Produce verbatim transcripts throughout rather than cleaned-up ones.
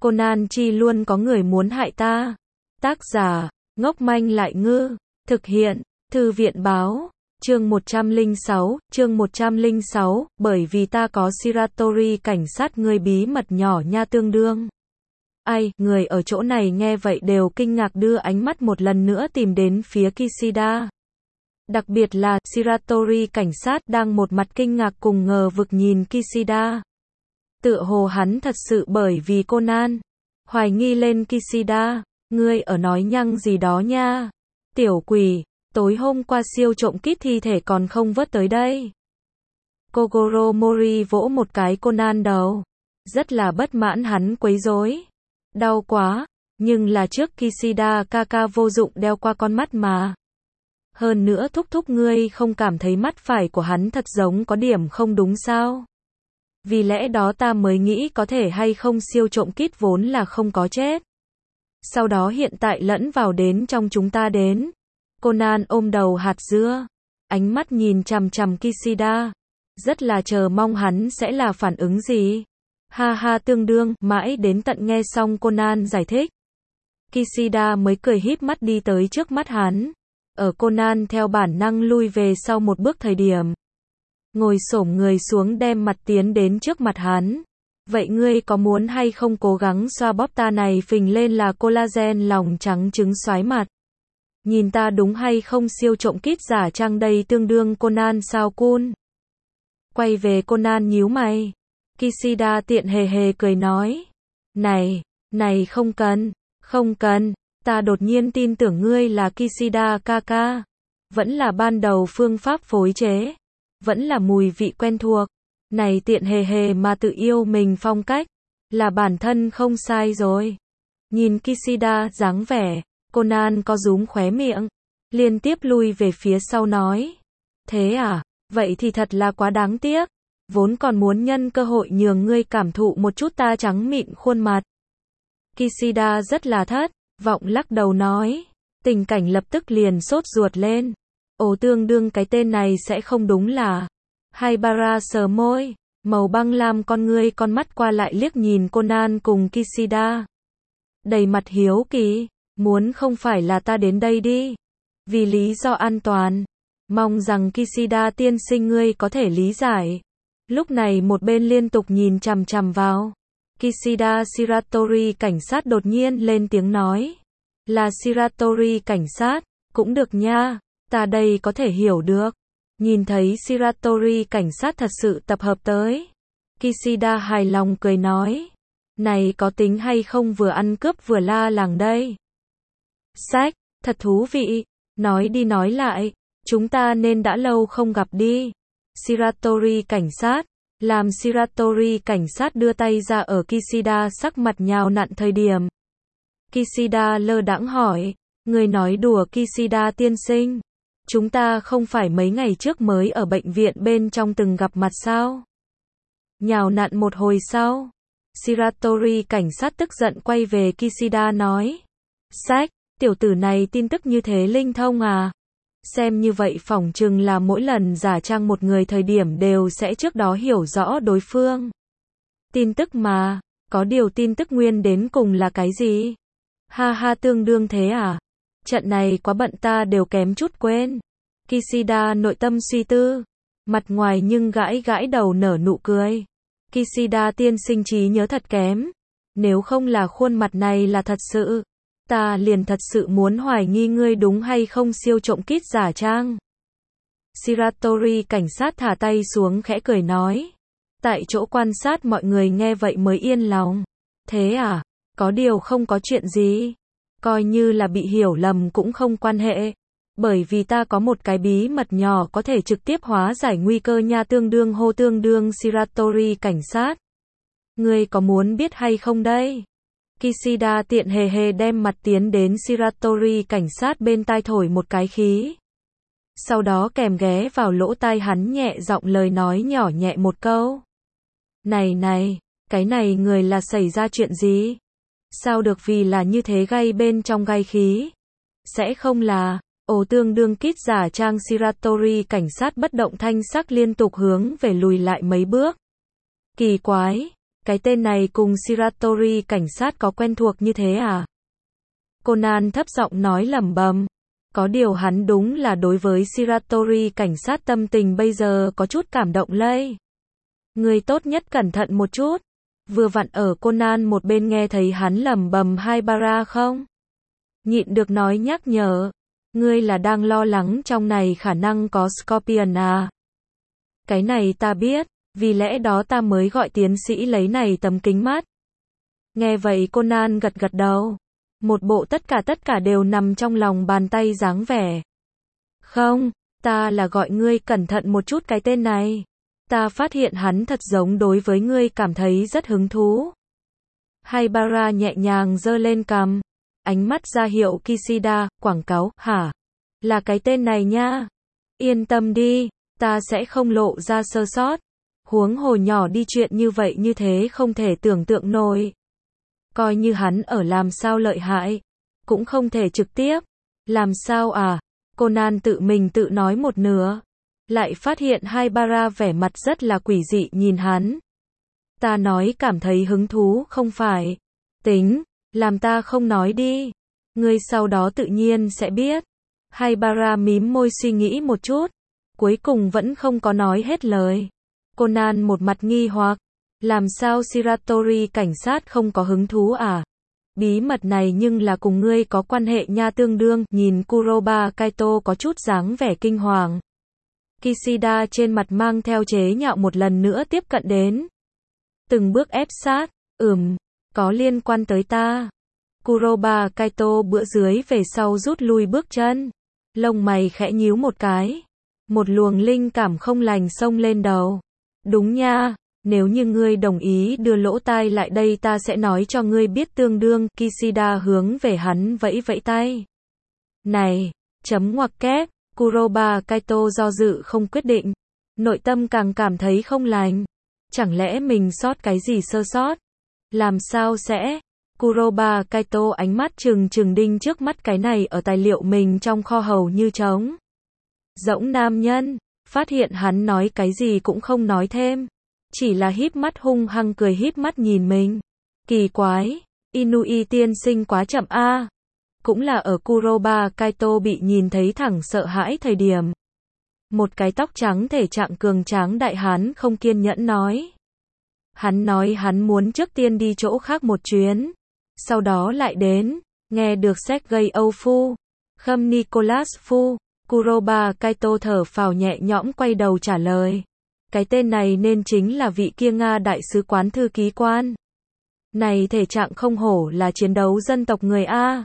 Conan chi luôn có người muốn hại ta. Tác giả, ngốc manh lại ngư. Thực hiện, Thư viện báo. Chương một trăm lẻ sáu, chương một trăm lẻ sáu, bởi vì ta có Shiratori cảnh sát ngươi bí mật nhỏ nha tương đương. Ai, người ở chỗ này nghe vậy đều kinh ngạc đưa ánh mắt một lần nữa tìm đến phía Kishida. Đặc biệt là, Shiratori cảnh sát đang một mặt kinh ngạc cùng ngờ vực nhìn Kishida. Tựa hồ hắn thật sự bởi vì Conan, hoài nghi lên Kishida, ngươi ở nói nhăng gì đó nha. Tiểu quỷ, tối hôm qua siêu trộm kit thi thể còn không vớt tới đây. Kogoro Mori vỗ một cái Conan đầu. Rất là bất mãn hắn quấy rối. Đau quá, nhưng là trước Kishida Kaka vô dụng đeo qua con mắt mà. Hơn nữa thúc thúc ngươi không cảm thấy mắt phải của hắn thật giống có điểm không đúng sao? Vì lẽ đó ta mới nghĩ có thể hay không siêu trộm kit vốn là không có chết. Sau đó hiện tại lẫn vào đến trong chúng ta đến. Conan ôm đầu hạt dưa, ánh mắt nhìn chằm chằm Kishida, rất là chờ mong hắn sẽ là phản ứng gì. Ha ha tương đương, mãi đến tận nghe xong Conan giải thích. Kishida mới cười híp mắt đi tới trước mắt hắn. Ở Conan theo bản năng lui về sau một bước thời điểm. Ngồi xổm người xuống đem mặt tiến đến trước mặt hắn. Vậy ngươi có muốn hay không cố gắng xoa bóp ta này phình lên là collagen lòng trắng trứng xoái mặt. Nhìn ta đúng hay không siêu trộm kit giả trang đây tương đương Conan sao cool. Quay về Conan nhíu mày. Kishida tiện hề hề cười nói. Này, này không cần, không cần, ta đột nhiên tin tưởng ngươi là Kishida Kaka. Vẫn là ban đầu phương pháp phối chế. Vẫn là mùi vị quen thuộc. Này tiện hề hề mà tự yêu mình phong cách. Là bản thân không sai rồi. Nhìn Kishida dáng vẻ. Conan có rúm khóe miệng. Liên tiếp lui về phía sau nói. Thế à, vậy thì thật là quá đáng tiếc. Vốn còn muốn nhân cơ hội nhường ngươi cảm thụ một chút ta trắng mịn khuôn mặt. Kishida rất là thất vọng lắc đầu nói. Tình cảnh lập tức liền sốt ruột lên. Ồ tương đương cái tên này sẽ không đúng là. Haibara sờ môi, màu băng lam con ngươi con mắt qua lại liếc nhìn Conan cùng Kishida. Đầy mặt hiếu kỳ, muốn không phải là ta đến đây đi. Vì lý do an toàn. Mong rằng Kishida tiên sinh ngươi có thể lý giải. Lúc này một bên liên tục nhìn chằm chằm vào. Kishida Shiratori cảnh sát đột nhiên lên tiếng nói. Là Shiratori cảnh sát, cũng được nha, ta đây có thể hiểu được. Nhìn thấy Shiratori cảnh sát thật sự tập hợp tới. Kishida hài lòng cười nói. Này có tính hay không vừa ăn cướp vừa la làng đây. Sách, thật thú vị, nói đi nói lại, chúng ta nên đã lâu không gặp đi. Shiratori cảnh sát, làm Shiratori cảnh sát đưa tay ra ở Kishida sắc mặt nhào nặn thời điểm. Kishida lơ đãng hỏi, người nói đùa Kishida tiên sinh. Chúng ta không phải mấy ngày trước mới ở bệnh viện bên trong từng gặp mặt sao? Nhào nặn một hồi sau. Shiratori cảnh sát tức giận quay về Kishida nói. Sách, tiểu tử này tin tức như thế linh thông à? Xem như vậy phỏng chừng là mỗi lần giả trang một người thời điểm đều sẽ trước đó hiểu rõ đối phương. Tin tức mà, có điều tin tức nguyên đến cùng là cái gì? Ha ha tương đương thế à? Trận này quá bận ta đều kém chút quên. Kishida nội tâm suy tư. Mặt ngoài nhưng gãi gãi đầu nở nụ cười. Kishida tiên sinh trí nhớ thật kém. Nếu không là khuôn mặt này là thật sự. Ta liền thật sự muốn hoài nghi ngươi đúng hay không siêu trộm kit giả trang. Shiratori cảnh sát thả tay xuống khẽ cười nói. Tại chỗ quan sát mọi người nghe vậy mới yên lòng. Thế à? Có điều không có chuyện gì. Coi như là bị hiểu lầm cũng không quan hệ. Bởi vì ta có một cái bí mật nhỏ có thể trực tiếp hóa giải nguy cơ nha tương đương hô tương đương Shiratori cảnh sát. Ngươi có muốn biết hay không đây? Kishida tiện hề hề đem mặt tiến đến Shiratori cảnh sát bên tai thổi một cái khí. Sau đó kèm ghé vào lỗ tai hắn nhẹ giọng lời nói nhỏ nhẹ một câu. Này này, cái này người là xảy ra chuyện gì? Sao được vì là như thế gây bên trong gai khí? Sẽ không là, ồ tương đương kit giả trang Shiratori cảnh sát bất động thanh sắc liên tục hướng về lùi lại mấy bước. Kỳ quái, Cái tên này cùng Shiratori cảnh sát có quen thuộc như thế à? Conan thấp giọng nói lẩm bẩm. Có điều hắn đúng là đối với Shiratori cảnh sát tâm tình bây giờ có chút cảm động lây. Người tốt nhất cẩn thận một chút. Vừa vặn ở Conan một bên nghe thấy hắn lẩm bẩm Haibara không? Nhịn được nói nhắc nhở. Ngươi là đang lo lắng trong này khả năng có Scorpion à? Cái này ta biết, vì lẽ đó ta mới gọi tiến sĩ lấy này tấm kính mắt. Nghe vậy Conan gật gật đầu. Một bộ tất cả tất cả đều nằm trong lòng bàn tay dáng vẻ. Không, ta là gọi ngươi cẩn thận một chút cái tên này. Ta phát hiện hắn thật giống đối với ngươi cảm thấy rất hứng thú. Haibara nhẹ nhàng giơ lên cằm. Ánh mắt ra hiệu Kishida, quảng cáo, hả? Là cái tên này nha. Yên tâm đi, ta sẽ không lộ ra sơ sót. Huống hồ nhỏ đi chuyện như vậy như thế không thể tưởng tượng nổi. Coi như hắn ở làm sao lợi hại, cũng không thể trực tiếp. Làm sao à? Conan tự mình tự nói một nửa. Lại phát hiện Haibara vẻ mặt rất là quỷ dị nhìn hắn. Ta nói cảm thấy hứng thú không phải. Tính, làm ta không nói đi. Ngươi sau đó tự nhiên sẽ biết. Haibara mím môi suy nghĩ một chút. Cuối cùng vẫn không có nói hết lời. Conan một mặt nghi hoặc. Làm sao Shiratori cảnh sát không có hứng thú à? Bí mật này nhưng là cùng ngươi có quan hệ nha tương đương. Nhìn Kuroba Kaito có chút dáng vẻ kinh hoàng. Kishida trên mặt mang theo chế nhạo một lần nữa tiếp cận đến. Từng bước ép sát. Ừm, có liên quan tới ta. Kuroba Kaito bữa dưới về sau rút lui bước chân. Lông mày khẽ nhíu một cái. Một luồng linh cảm không lành xông lên đầu. Đúng nha, nếu như ngươi đồng ý đưa lỗ tai lại đây ta sẽ nói cho ngươi biết tương đương. Kishida hướng về hắn vẫy vẫy tay. Này, chấm ngoặc kép. Kuroba Kaito do dự không quyết định. Nội tâm càng cảm thấy không lành. Chẳng lẽ mình sót cái gì sơ sót? Làm sao sẽ? Kuroba Kaito ánh mắt trừng trừng đinh trước mắt cái này ở tài liệu mình trong kho hầu như trống. Rỗng nam nhân, phát hiện hắn nói cái gì cũng không nói thêm. Chỉ là híp mắt hung hăng cười híp mắt nhìn mình. Kỳ quái, Inui tiên sinh quá chậm a. À. Cũng là ở Kuroba Kaito bị nhìn thấy thẳng sợ hãi thời điểm. Một cái tóc trắng thể trạng cường tráng đại hán không kiên nhẫn nói. Hắn nói hắn muốn trước tiên đi chỗ khác một chuyến. Sau đó lại đến, nghe được Sergei Âu Phu, Khâm Nicholas Phu, Kuroba Kaito thở phào nhẹ nhõm quay đầu trả lời. Cái tên này nên chính là vị kia Nga đại sứ quán thư ký quan. Này thể trạng không hổ là chiến đấu dân tộc người A.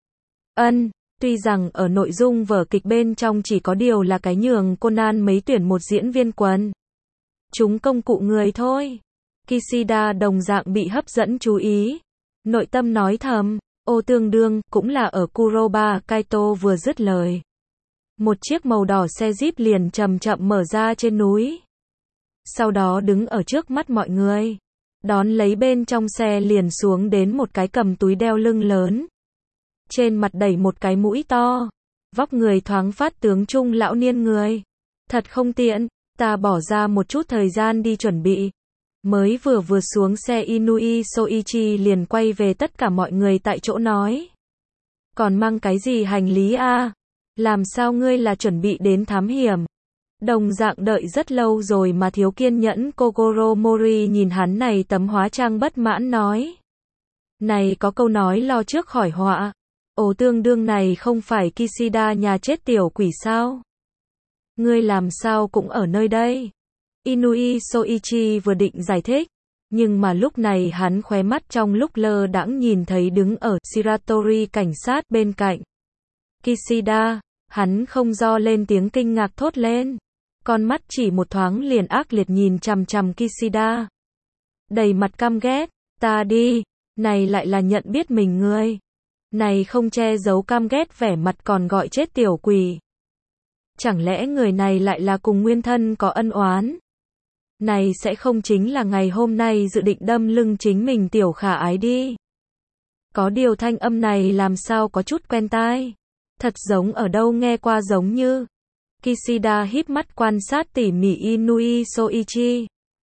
Ân, tuy rằng ở nội dung vở kịch bên trong chỉ có điều là cái nhường Conan mấy tuyển một diễn viên quần. Chúng công cụ người thôi. Kishida đồng dạng bị hấp dẫn chú ý. Nội tâm nói thầm, ô tương đương, cũng là ở Kuroba Kaito vừa dứt lời. Một chiếc màu đỏ xe Jeep liền chậm chậm mở ra trên núi. Sau đó đứng ở trước mắt mọi người. Đón lấy bên trong xe liền xuống đến một cái cầm túi đeo lưng lớn. Trên mặt đẩy một cái mũi to. Vóc người thoáng phát tướng trung lão niên người. Thật không tiện, ta bỏ ra một chút thời gian đi chuẩn bị. Mới vừa vừa xuống xe Inui Soichi liền quay về tất cả mọi người tại chỗ nói. Còn mang cái gì hành lý a? À? Làm sao ngươi là chuẩn bị đến thám hiểm? Đồng dạng đợi rất lâu rồi mà thiếu kiên nhẫn Kogoro Mori nhìn hắn này tấm hóa trang bất mãn nói. Này có câu nói lo trước khỏi họa. Ồ tương đương này không phải Kishida nhà chết tiểu quỷ sao? Ngươi làm sao cũng ở nơi đây? Inui Soichi vừa định giải thích, nhưng mà lúc này hắn khóe mắt trong lúc lơ đãng nhìn thấy đứng ở Shiratori cảnh sát bên cạnh. Kishida, hắn không do lên tiếng kinh ngạc thốt lên. Con mắt chỉ một thoáng liền ác liệt nhìn chằm chằm Kishida. Đầy mặt căm ghét, ta đi, này lại là nhận biết mình ngươi. Này không che giấu căm ghét vẻ mặt còn gọi chết tiểu quỷ. Chẳng lẽ người này lại là cùng nguyên thân có ân oán? Này sẽ không chính là ngày hôm nay dự định đâm lưng chính mình tiểu khả ái đi. Có điều thanh âm này làm sao có chút quen tai. Thật giống ở đâu nghe qua giống như. Kishida híp mắt quan sát tỉ mỉ Inui Soichi.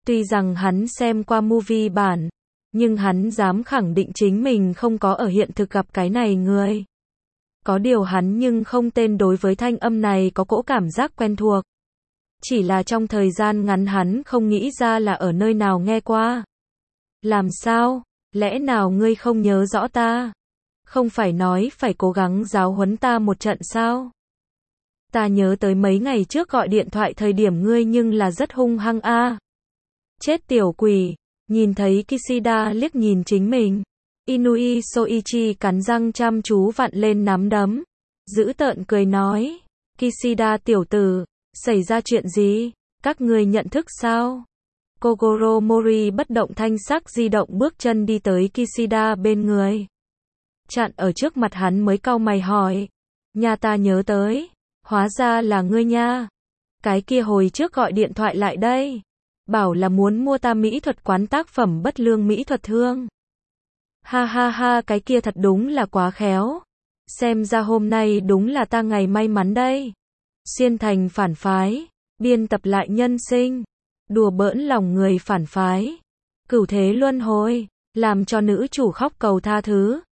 Tuy rằng hắn xem qua movie bản, nhưng hắn dám khẳng định chính mình không có ở hiện thực gặp cái này người. Có điều hắn nhưng không tên đối với thanh âm này có cỗ cảm giác quen thuộc. Chỉ là trong thời gian ngắn hắn không nghĩ ra là ở nơi nào nghe qua. Làm sao? Lẽ nào ngươi không nhớ rõ ta? Không phải nói phải cố gắng giáo huấn ta một trận sao? Ta nhớ tới mấy ngày trước gọi điện thoại thời điểm ngươi nhưng là rất hung hăng a. À. Chết tiểu quỷ, nhìn thấy Kishida liếc nhìn chính mình. Inui Soichi cắn răng chăm chú vặn lên nắm đấm. Dữ tợn cười nói. Kishida tiểu tử, xảy ra chuyện gì? Các ngươi nhận thức sao? Kogoro Mori bất động thanh sắc di động bước chân đi tới Kishida bên người. Chặn ở trước mặt hắn mới cau mày hỏi. Nhà ta nhớ tới. Hóa ra là ngươi nha. Cái kia hồi trước gọi điện thoại lại đây. Bảo là muốn mua ta mỹ thuật quán tác phẩm bất lương mỹ thuật thương. Ha ha ha, cái kia thật đúng là quá khéo. Xem ra hôm nay đúng là ta ngày may mắn đây. Xuyên thành phản phái, biên tập lại nhân sinh, đùa bỡn lòng người phản phái, cửu thế luân hồi, làm cho nữ chủ khóc cầu tha thứ.